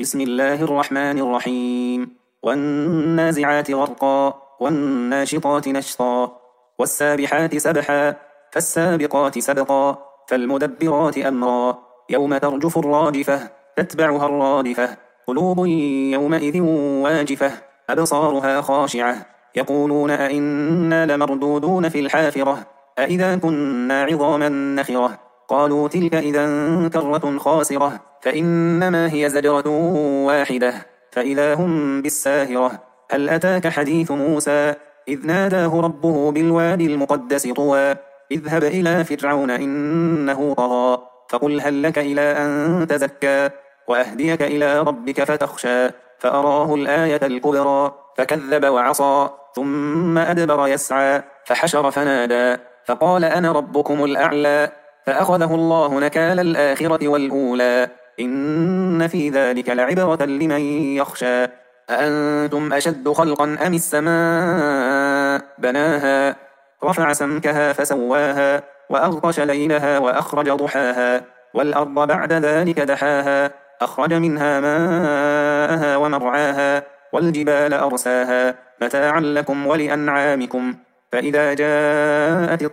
بسم الله الرحمن الرحيم والنازعات غرقا والناشطات نشطا والسابحات سبحا فالسابقات سبقا فالمدبرات أمرا يوم ترجف الراجفة تتبعها الرادفة قلوب يومئذ واجفة أبصارها خاشعة يقولون أئنا لمردودون في الحافرة أئذا كنا عظاما نخرة قالوا تلك إذا كرة خاسرة فإنما هي زجرة واحدة فإذا هم بالساهرة هل أتاك حديث موسى إذ ناداه ربه بالوادي المقدس طوى اذهب إلى فرعون إنه طغى فقل هل لك إلى أن تزكى وأهديك إلى ربك فتخشى فأراه الآية الكبرى فكذب وعصى ثم أدبر يسعى فحشر فنادى فقال أنا ربكم الأعلى فأخذه الله نكال الآخرة والأولى إن في ذلك لعبرة لمن يخشى أأنتم أشد خلقا أم السماء بناها رفع سمكها فسواها وأغطش ليلها وأخرج ضحاها والأرض بعد ذلك دحاها أخرج منها ماءها ومرعاها والجبال أرساها متاعا لكم ولأنعامكم فإذا جاءت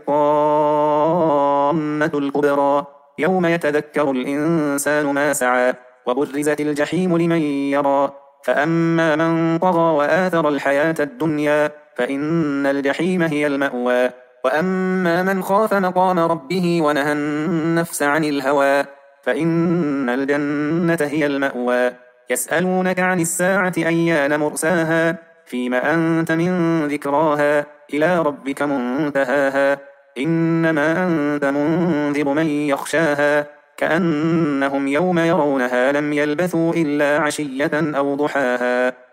الطامة الكبرى يوم يتذكر الإنسان ما سعى وبرزت الجحيم لمن يرى فأما من طغى وآثر الحياة الدنيا فإن الجحيم هي المأوى وأما من خاف مقام ربه ونهى النفس عن الهوى فإن الجنة هي المأوى يسألونك عن الساعة أيان مرساها فيم أنت من ذكراها إلى ربك منتهاها إنما أنت منذر من يخشاها كأنهم يوم يرونها لم يلبثوا إلا عشية أو ضحاها